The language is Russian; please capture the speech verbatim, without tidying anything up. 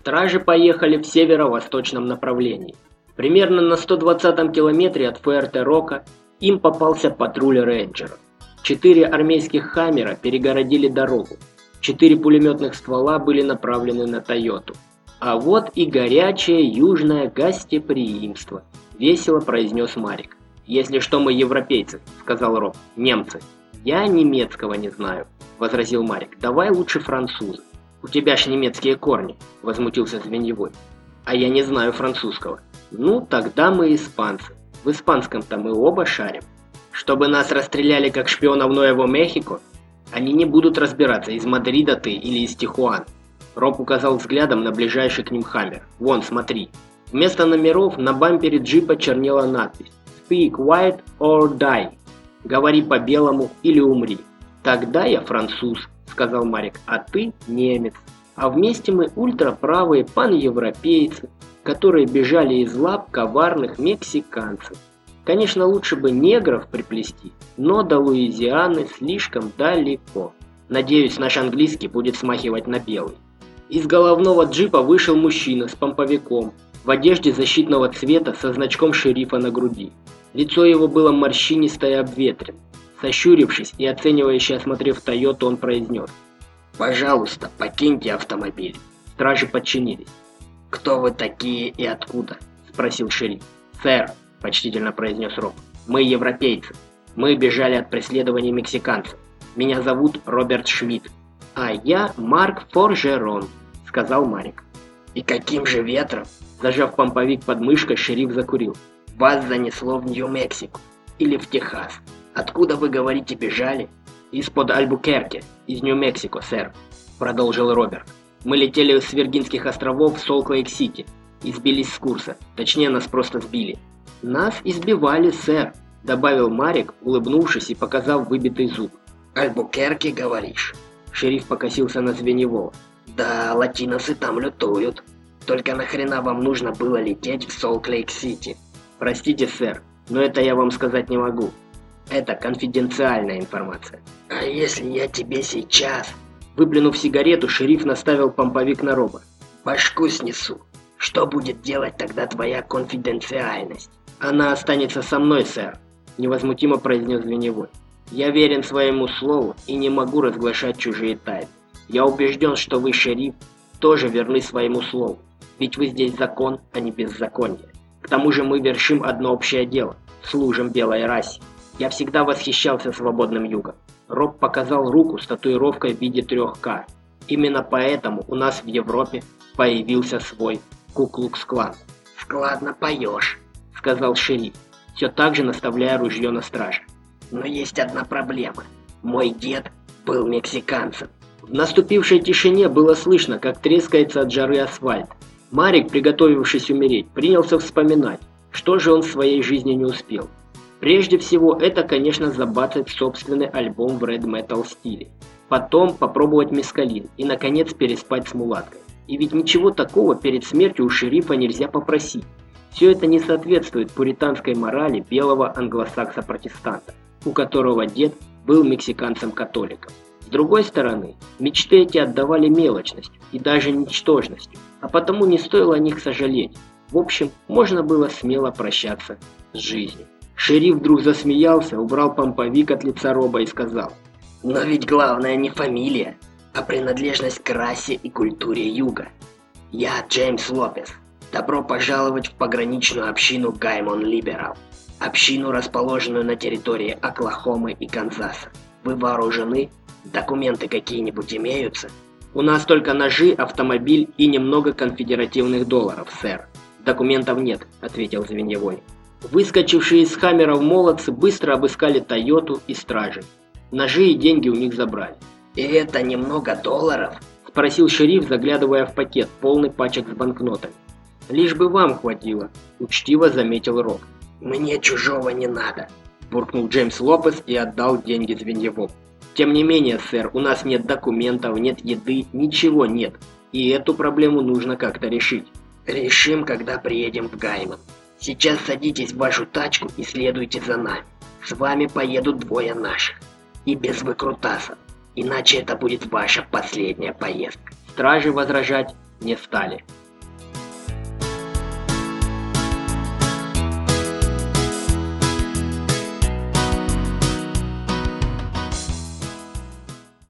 Стражи поехали в северо-восточном направлении. Примерно на сто двадцатом километре от Фуэрте-Рока им попался патруль рейнджеров. Четыре армейских «Хаммера» перегородили дорогу. Четыре пулеметных ствола были направлены на «Тойоту». «А вот и горячее южное гостеприимство», — весело произнес Марик. «Если что, мы европейцы», — сказал Роб. «Немцы». «Я немецкого не знаю», — возразил Марик. «Давай лучше французы». «У тебя ж немецкие корни», — возмутился Звеньевой. «А я не знаю французского». «Ну, тогда мы испанцы. В испанском-то мы оба шарим. Чтобы нас расстреляли как шпионов Нуэво-Мехико, они не будут разбираться, из Мадрида ты или из Тихуан». Роб указал взглядом на ближайший к ним «Хаммер». «Вон, смотри». Вместо номеров на бампере джипа чернела надпись «Speak white or die». «Говори по-белому или умри». «Тогда я француз», — сказал Марик, — «а ты немец. А вместе мы ультраправые паневропейцы, которые бежали из лап коварных мексиканцев. Конечно, лучше бы негров приплести, но до Луизианы слишком далеко. Надеюсь, наш английский будет смахивать на белый». Из головного джипа вышел мужчина с помповиком в одежде защитного цвета со значком шерифа на груди. Лицо его было морщинистое и обветренное. Сощурившись и оценивающе осмотрев «Тойоту», он произнес: «Пожалуйста, покиньте автомобиль». Стражи подчинились. «Кто вы такие и откуда?» – спросил шериф. «Сэр», – почтительно произнес Роб, – «мы европейцы. Мы бежали от преследований мексиканцев. Меня зовут Роберт Шмидт». «А я Марк Форжерон», – сказал Марик. «И каким же ветром?» – зажав помповик под мышкой, шериф закурил. «Вас занесло в Нью-Мексико или в Техас? Откуда, вы говорите, бежали?» «Из-под Альбукерке, из Нью-Мексико, сэр», – продолжил Роберт. «Мы летели с Виргинских островов в Солт-Лейк-Сити и сбились с курса. Точнее, нас просто сбили». «Нас избивали, сэр», – добавил Марик, улыбнувшись и показав выбитый зуб. «Альбукерке, говоришь?» Шериф покосился на Звеньевого. «Да, латиносы там лютуют. Только нахрена вам нужно было лететь в Солт-Лейк-Сити?» «Простите, сэр, но это я вам сказать не могу. Это конфиденциальная информация». «А если я тебе сейчас...» Выплюнув сигарету, шериф наставил помповик на Роба. «Башку снесу. Что будет делать тогда твоя конфиденциальность?» «Она останется со мной, сэр», — невозмутимо произнес Звеньевой. «Я верен своему слову и не могу разглашать чужие тайны. Я убежден, что вы, шериф, тоже верны своему слову. Ведь вы здесь закон, а не беззаконие. К тому же мы вершим одно общее дело. Служим белой расе. Я всегда восхищался свободным югом». Роб показал руку с татуировкой в виде трех К. «Именно поэтому у нас в Европе появился свой Ку-Клукс-Клан». «Складно поешь», — сказал шериф, все так же наставляя ружье на страже. «Но есть одна проблема. Мой дед был мексиканцем». В наступившей тишине было слышно, как трескается от жары асфальт. Марик, приготовившись умереть, принялся вспоминать, что же он в своей жизни не успел. Прежде всего, это, конечно, забацать собственный альбом в рэд-метал стиле. Потом попробовать мескалин и, наконец, переспать с мулаткой. И ведь ничего такого перед смертью у шерифа нельзя попросить. Все это не соответствует пуританской морали белого англосакса-протестанта, у которого дед был мексиканцем-католиком. С другой стороны, мечты эти отдавали мелочностью и даже ничтожностью, а потому не стоило о них сожалеть. В общем, можно было смело прощаться с жизнью. Шериф вдруг засмеялся, убрал помповик от лица Роба и сказал: «Но ведь главное не фамилия, а принадлежность к расе и культуре Юга. Я Джеймс Лопес. Добро пожаловать в пограничную общину Гаймон-Либерал. Общину, расположенную на территории Оклахомы и Канзаса. Вы вооружены? Документы какие-нибудь имеются?» «У нас только ножи, автомобиль и немного конфедеративных долларов, сэр. Документов нет», — ответил Звеньевой. Выскочившие из «Хаммеров» молодцы быстро обыскали «Тойоту» и стражей. Ножи и деньги у них забрали. «И это немного долларов?» — спросил шериф, заглядывая в пакет, полный пачек с банкнотами. «Лишь бы вам хватило», — учтиво заметил Роб. «Мне чужого не надо», — буркнул Джеймс Лопес и отдал деньги Звеньеву. «Тем не менее, сэр, у нас нет документов, нет еды, ничего нет. И эту проблему нужно как-то решить». «Решим, когда приедем в Гаймон. Сейчас садитесь в вашу тачку и следуйте за нами. С вами поедут двое наших. И без выкрутасов. Иначе это будет ваша последняя поездка». Стражи возражать не стали.